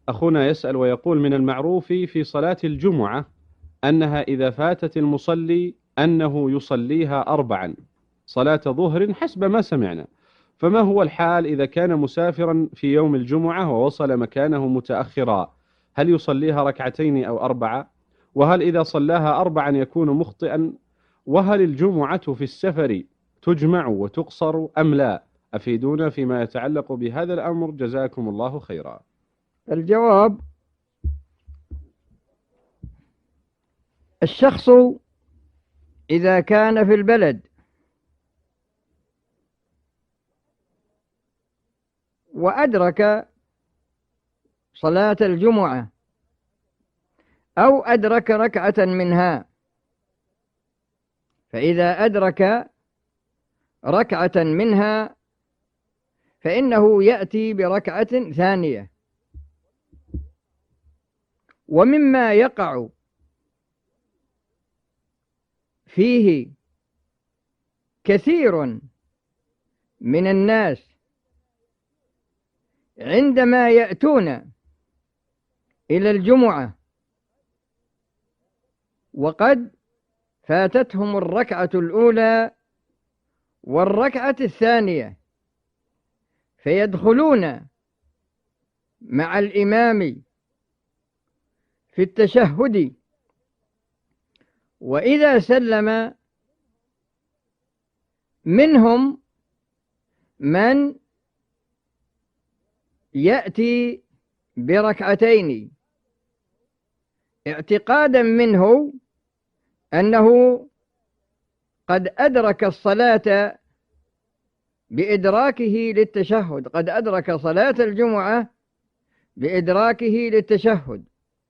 أخونا يسأل ويقول: من المعروف في صلاة الجمعة أنها إذا فاتت المصلي أنه يصليها أربعا صلاة ظهر حسب ما سمعنا، فما هو الحال إذا كان مسافرا في يوم الجمعة ووصل مكانه متأخرا؟ هل يصليها ركعتين أو أربعة؟ وهل إذا صلاها أربعا يكون مخطئا؟ وهل الجمعة في السفر تجمع وتقصر أم لا؟ أفيدونا فيما يتعلق بهذا الأمر، جزاكم الله خيرا. الجواب: الشخص إذا كان في البلد وأدرك صلاة الجمعة أو أدرك ركعة منها، فإذا أدرك ركعة منها فإنه يأتي بركعة ثانية. ومما يقع فيه كثير من الناس عندما يأتون إلى الجمعة وقد فاتتهم الركعة الأولى والركعة الثانية، فيدخلون مع الإمام في التشهد، وإذا سلم منهم من يأتي بركعتين اعتقادا منه أنه قد أدرك الصلاة بإدراكه للتشهد، قد أدرك صلاة الجمعة بإدراكه للتشهد.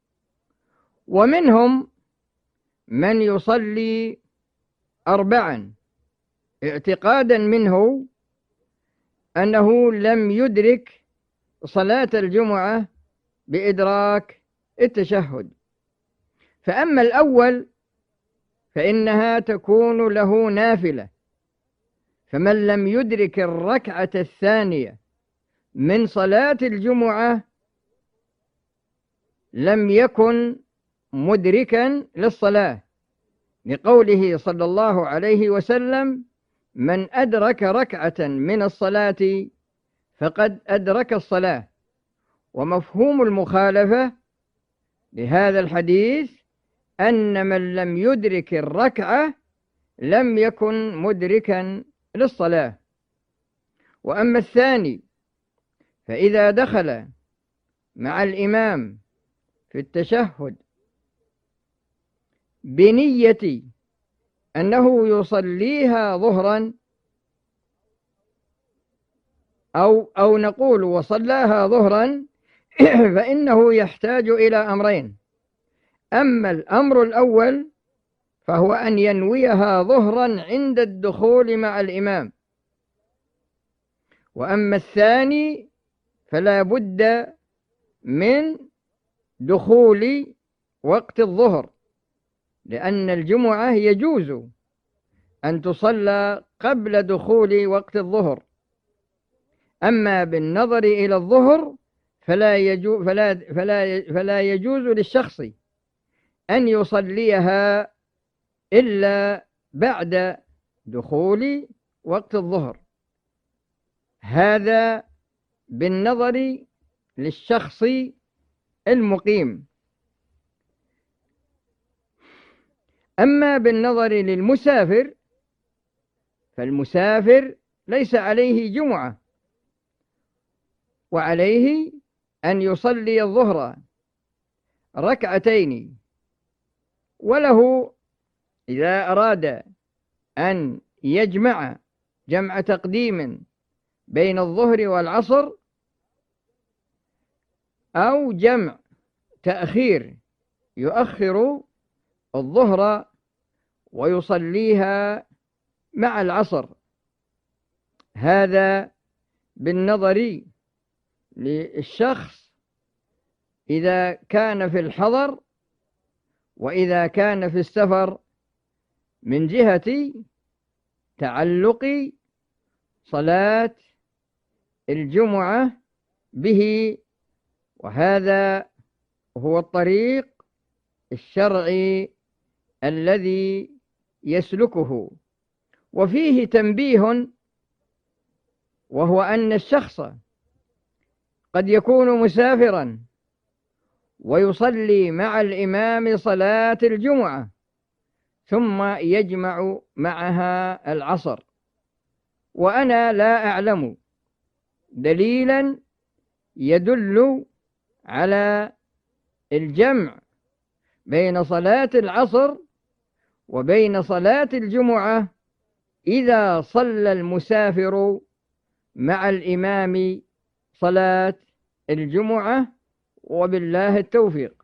ومنهم من يصلي أربعا اعتقادا منه أنه لم يدرك صلاة الجمعة بإدراك التشهد. فأما الأول فإنها تكون له نافلة، فمن لم يدرك الركعة الثانية من صلاة الجمعة لم يكن مدركا للصلاة، لقوله صلى الله عليه وسلم: من أدرك ركعة من الصلاة فقد أدرك الصلاة. ومفهوم المخالفة لهذا الحديث أن من لم يدرك الركعة لم يكن مدركا للصلاة. وأما الثاني فإذا دخل مع الإمام في التشهد بنية أنه يصليها ظهرا أو نقول وصلاها ظهرا فإنه يحتاج إلى أمرين: أما الأمر الأول فهو أن ينويها ظهرا عند الدخول مع الإمام، وأما الثاني فلا بد من دخول وقت الظهر، لأن الجمعة يجوز أن تصلى قبل دخول وقت الظهر. أما بالنظر إلى الظهر فلا يجوز للشخص أن يصليها إلا بعد دخول وقت الظهر. هذا بالنظر للشخص المقيم. أما بالنظر للمسافر فالمسافر ليس عليه جمعة، وعليه أن يصلي الظهر ركعتين، وله إذا أراد أن يجمع جمع تقديم بين الظهر والعصر أو جمع تأخير يؤخر الظهر ويصليها مع العصر، هذا بالنظر للشخص إذا كان في الحضر وإذا كان في السفر، من جهة تعلق صلاة الجمعة به وهذا هو الطريق الشرعي الذي يسلكه. وفيه تنبيه، وهو أن الشخص قد يكون مسافرا ويصلي مع الإمام صلاة الجمعة ثم يجمع معها العصر، وأنا لا أعلم دليلا يدل على الجمع بين صلاة العصر وبين صلاة الجمعة إذا صلى المسافر مع الإمام صلاة الجمعة، وبالله التوفيق.